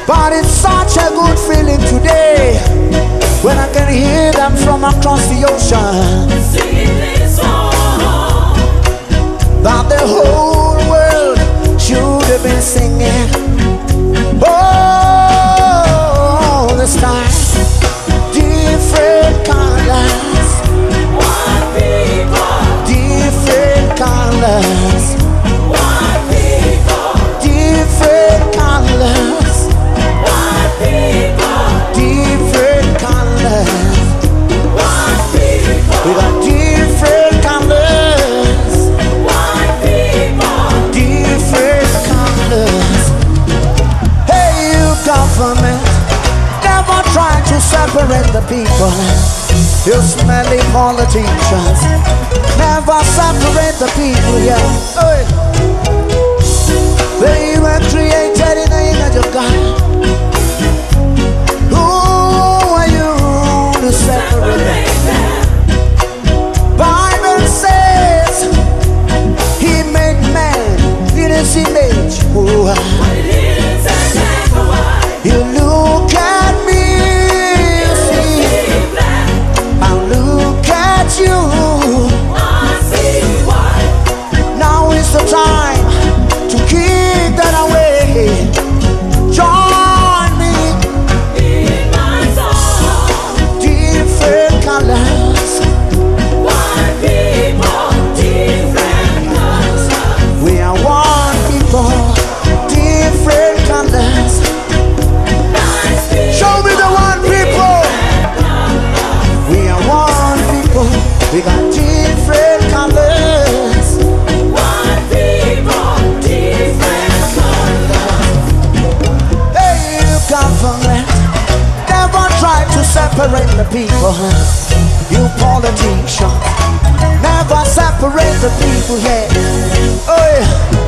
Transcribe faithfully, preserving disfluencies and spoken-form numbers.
But it's such a good feeling today when I can hear them from across the ocean, singing this song that the whole world should have been singing. Oh, the stars, different colors, one people, different colors, one people, different colors, one people, different colors. one people, We got different colors, one people, different colors. Hey, you government, never try to separate the people. You smelly politicians, never separate the people, yeah. Hey. They were created in the image of God. Who are you to separate them? Bible says He made man in His image. Oh, you look at me, you see, and look at you. Now is the time to keep that away. Join me, different colors. We are one people, different colors. Show me the one people. We are one people. We got different colors. Hey, you government, never try to separate the people. You politicians, never separate the people. Yeah. Oh yeah.